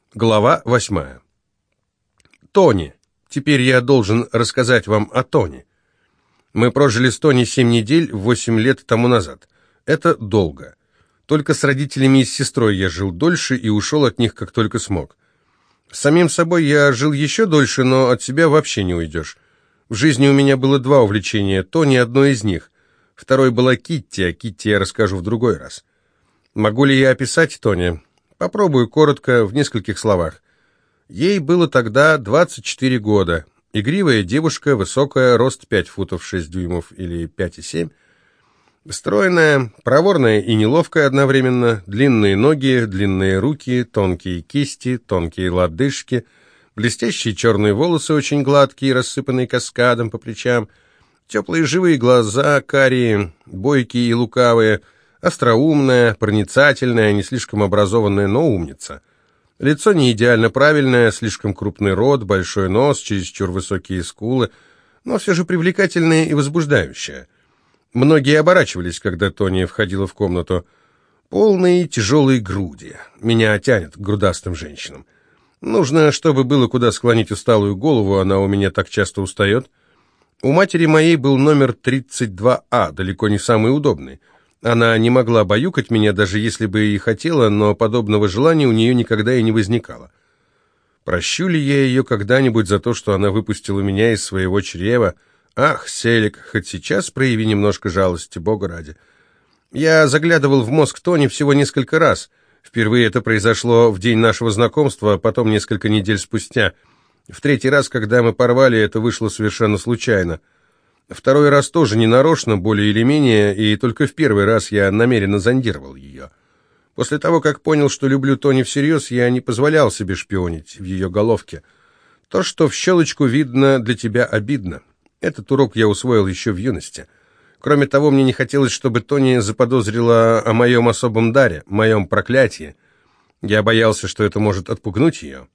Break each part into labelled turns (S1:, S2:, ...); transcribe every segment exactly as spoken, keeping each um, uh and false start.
S1: Глава восьмая. Тони. Теперь я должен рассказать вам о Тони. Мы прожили с Тони семь недель, восемь лет тому назад. Это долго. Только с родителями и с сестрой я жил дольше и ушел от них, как только смог. С самим собой я жил еще дольше, но от себя вообще не уйдешь. В жизни у меня было два увлечения, Тони одно из них. Второй была Китти, а Китти я расскажу в другой раз. Могу ли я описать Тони? Попробую коротко, в нескольких словах. Ей было тогда двадцать четыре года. Игривая девушка, высокая, рост пять футов шесть дюймов или пять и семь. Стройная, проворная и неловкая одновременно. Длинные ноги, длинные руки, тонкие кисти, тонкие лодыжки. Блестящие черные волосы, очень гладкие, рассыпанные каскадом по плечам. Теплые живые глаза, карие, бойкие и лукавые. Остроумная, проницательная, не слишком образованная, но умница. Лицо не идеально правильное, слишком крупный рот, большой нос, чересчур высокие скулы, но все же привлекательное и возбуждающее. Многие оборачивались, когда Тони входила в комнату. Полные тяжелые груди. Меня тянет к грудастым женщинам. Нужно, чтобы было куда склонить усталую голову, она у меня так часто устает. У матери моей был номер тридцать два А, далеко не самый удобный. Она не могла баюкать меня, даже если бы и хотела, но подобного желания у нее никогда и не возникало. Прощу ли я ее когда-нибудь за то, что она выпустила меня из своего чрева? Ах, Селик, хоть сейчас прояви немножко жалости, Бога ради. Я заглядывал в мозг Тони всего несколько раз. Впервые это произошло в день нашего знакомства, потом несколько недель спустя. В третий раз, когда мы порвали, это вышло совершенно случайно. Второй раз тоже ненарочно, более или менее, и только в первый раз я намеренно зондировал ее. После того, как понял, что люблю Тони всерьез, я не позволял себе шпионить в ее головке. То, что в щелочку видно, для тебя обидно. Этот урок я усвоил еще в юности. Кроме того, мне не хотелось, чтобы Тони заподозрила о моем особом даре, моем проклятии. Я боялся, что это может отпугнуть ее.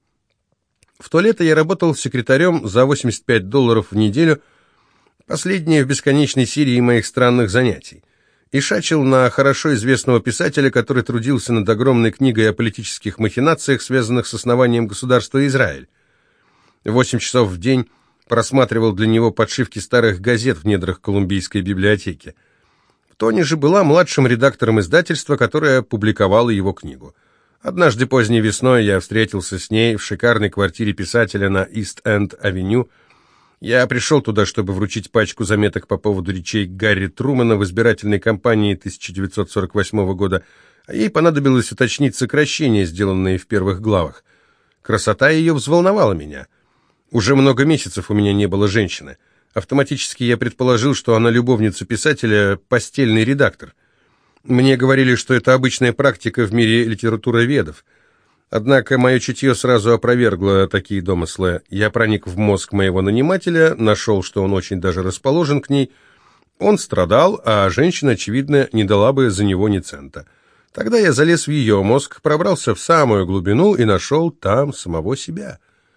S1: В то лето я работал секретарем за восемьдесят пять долларов в неделю, последнее в бесконечной серии моих странных занятий, и шачил на хорошо известного писателя, который трудился над огромной книгой о политических махинациях, связанных с основанием государства Израиль. Восемь часов в день просматривал для него подшивки старых газет в недрах Колумбийской библиотеки. Тони же была младшим редактором издательства, которое публиковало его книгу. Однажды поздней весной я встретился с ней в шикарной квартире писателя на Ист-Энд-авеню. Я пришел туда, чтобы вручить пачку заметок по поводу речей Гарри Трумэна в избирательной кампании тысяча девятьсот сорок восьмого года, а ей понадобилось уточнить сокращения, сделанные в первых главах. Красота ее взволновала меня. Уже много месяцев у меня не было женщины. Автоматически я предположил, что она любовница писателя, постельный редактор. Мне говорили, что это обычная практика в мире литературоведов. Однако мое чутье сразу опровергло такие домыслы. Я проник в мозг моего нанимателя, нашел, что он очень даже расположен к ней. Он страдал, а женщина, очевидно, не дала бы за него ни цента. Тогда я залез в ее мозг, пробрался в самую глубину и нашел там самого себя.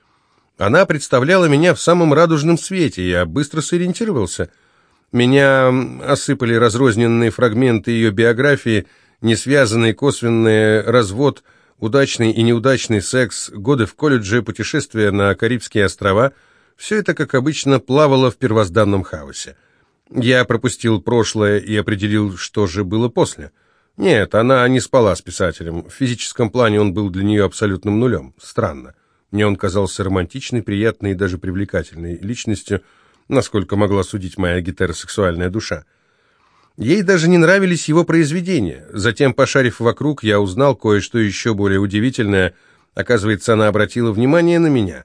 S1: Она представляла меня в самом радужном свете, я быстро сориентировался. Меня осыпали разрозненные фрагменты ее биографии, несвязанный косвенный развод, удачный и неудачный секс, годы в колледже, путешествия на Карибские острова — все это, как обычно, плавало в первозданном хаосе. Я пропустил прошлое и определил, что же было после. Нет, она не спала с писателем. В физическом плане он был для нее абсолютным нулем. Странно. Мне он казался романтичной, приятной и даже привлекательной личностью, насколько могла судить моя гетеросексуальная душа. Ей даже не нравились его произведения. Затем, пошарив вокруг, я узнал кое-что еще более удивительное. Оказывается, она обратила внимание на меня.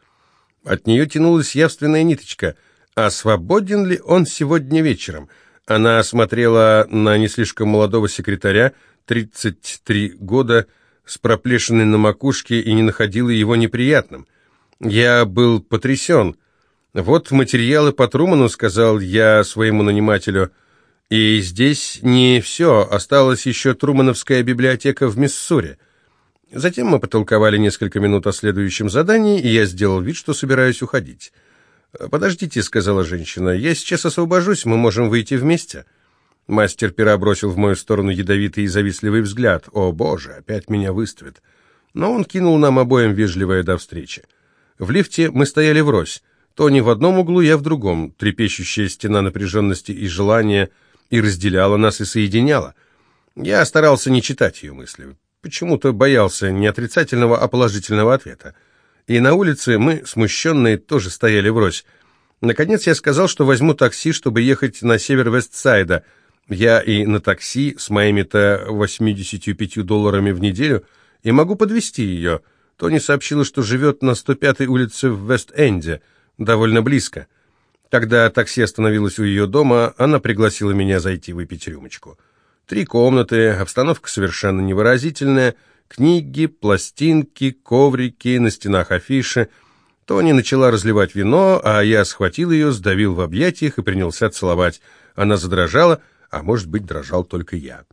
S1: От нее тянулась явственная ниточка. А свободен ли он сегодня вечером? Она смотрела на не слишком молодого секретаря, тридцать три года, с проплешиной на макушке, и не находила его неприятным. Я был потрясен. «Вот материалы по Труману», — сказал я своему нанимателю. И здесь не все, осталась еще Трумановская библиотека в Миссури. Затем мы потолковали несколько минут о следующем задании, и я сделал вид, что собираюсь уходить. «Подождите», — сказала женщина, — «я сейчас освобожусь, мы можем выйти вместе». Мастер пера бросил в мою сторону ядовитый и завистливый взгляд. «О, Боже, опять меня выставят». но он кинул нам обоим вежливое «до встречи». В лифте мы стояли врозь. Тони в одном углу, я в другом. Трепещущая стена напряженности и желания и разделяла нас, и соединяла. Я старался не читать ее мысли. Почему-то боялся не отрицательного, а положительного ответа. И на улице мы, смущенные, тоже стояли врозь. Наконец я сказал, что возьму такси, чтобы ехать на север Вестсайда. Я и на такси с моими-то восемьдесят пять долларами в неделю и могу подвезти ее. Тони сообщила, что живет на сто пятой улице в Вест-Энде, довольно близко. Когда такси остановилось у ее дома, она пригласила меня зайти выпить рюмочку. Три комнаты, обстановка совершенно невыразительная, книги, пластинки, коврики, на стенах афиши. Тони начала разливать вино, а я схватил ее, сдавил в объятиях и принялся целовать. Она задрожала, а может быть, дрожал только я.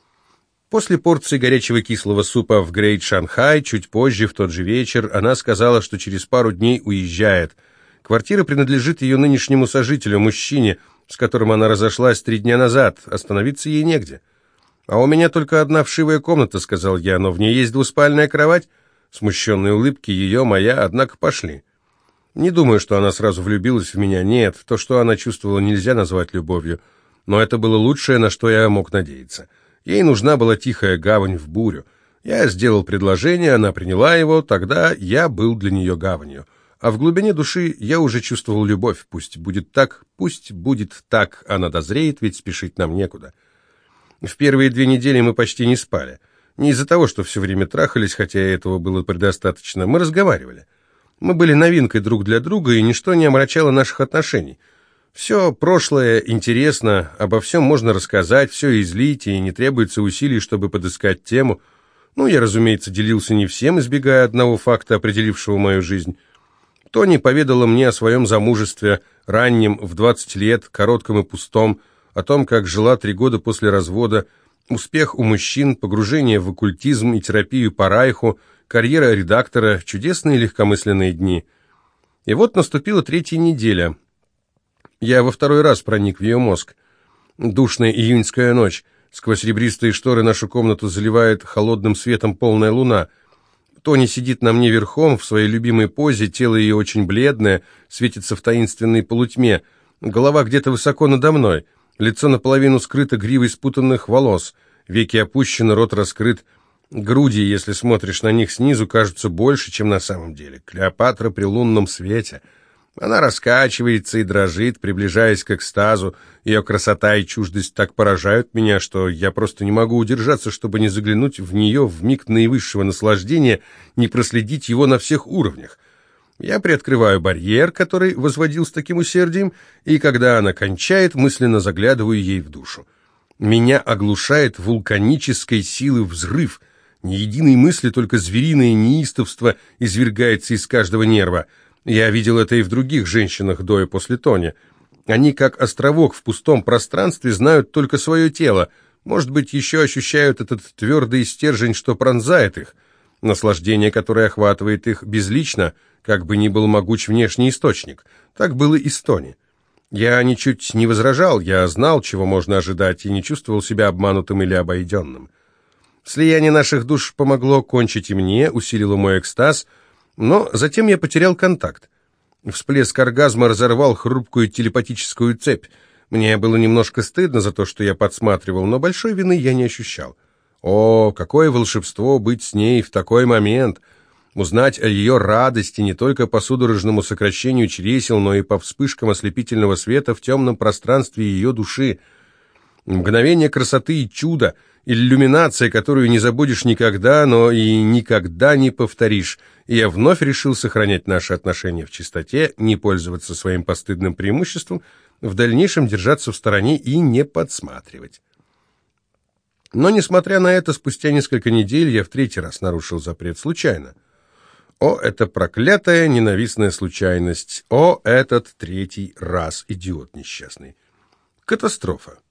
S1: После порции горячего кислого супа в Грейт Шанхай, чуть позже, в тот же вечер, она сказала, что через пару дней уезжает. Квартира принадлежит ее нынешнему сожителю, мужчине, с которым она разошлась три дня назад. Остановиться ей негде. «А у меня только одна вшивая комната», — сказал я, — «но в ней есть двуспальная кровать». Смущенные улыбки ее, моя, однако, пошли. Не думаю, что она сразу влюбилась в меня. Нет, то, что она чувствовала, нельзя назвать любовью. Но это было лучшее, на что я мог надеяться. Ей нужна была тихая гавань в бурю. Я сделал предложение, она приняла его, тогда я был для нее гаванью. А в глубине души я уже чувствовал любовь. Пусть будет так, пусть будет так, она дозреет, ведь спешить нам некуда. В первые две недели мы почти не спали. Не из-за того, что все время трахались, хотя этого было предостаточно. Мы разговаривали. Мы были новинкой друг для друга, и ничто не омрачало наших отношений. Все прошлое интересно, обо всем можно рассказать, все излить, и не требуется усилий, чтобы подыскать тему. Ну, я, разумеется, делился не всем, избегая одного факта, определившего мою жизнь. Тони поведала мне о своем замужестве, раннем, в двадцать лет, коротком и пустом, о том, как жила три года после развода, успех у мужчин, погружение в оккультизм и терапию по Райху, карьера редактора, чудесные легкомысленные дни. И вот наступила третья неделя. Я во второй раз проник в ее мозг. Душная июньская ночь. Сквозь ребристые шторы нашу комнату заливает холодным светом полная луна. Тони сидит на мне верхом, в своей любимой позе, тело ее очень бледное, светится в таинственной полутьме. Голова где-то высоко надо мной. Лицо наполовину скрыто гривой спутанных волос. Веки опущены, рот раскрыт. Груди, если смотришь на них снизу, кажутся больше, чем на самом деле. Клеопатра при лунном свете. Она раскачивается и дрожит, приближаясь к экстазу. Ее красота и чуждость так поражают меня, что я просто не могу удержаться, чтобы не заглянуть в нее в миг наивысшего наслаждения, не проследить его на всех уровнях. Я приоткрываю барьер, который возводил с таким усердием, и когда она кончает, мысленно заглядываю ей в душу. Меня оглушает вулканической силы взрыв. Ни единой мысли, только звериное неистовство извергается из каждого нерва. Я видел это и в других женщинах до и после Тони. Они, как островок в пустом пространстве, знают только свое тело. Может быть, еще ощущают этот твердый стержень, что пронзает их. Наслаждение, которое охватывает их безлично, как бы ни был могуч внешний источник. Так было и с Тони. Я ничуть не возражал, я знал, чего можно ожидать, и не чувствовал себя обманутым или обойденным. Слияние наших душ помогло кончить и мне, усилило мой экстаз, но затем я потерял контакт. Всплеск оргазма разорвал хрупкую телепатическую цепь. Мне было немножко стыдно за то, что я подсматривал, но большой вины я не ощущал. О, какое волшебство быть с ней в такой момент! Узнать о ее радости не только по судорожному сокращению чресел, но и по вспышкам ослепительного света в темном пространстве ее души. Мгновение красоты и чуда, иллюминация, которую не забудешь никогда, но и никогда не повторишь. И я вновь решил сохранять наши отношения в чистоте, не пользоваться своим постыдным преимуществом, в дальнейшем держаться в стороне и не подсматривать. Но, несмотря на это, спустя несколько недель я в третий раз нарушил запрет случайно. О, это проклятая, ненавистная случайность! О, этот третий раз, идиот несчастный! Катастрофа!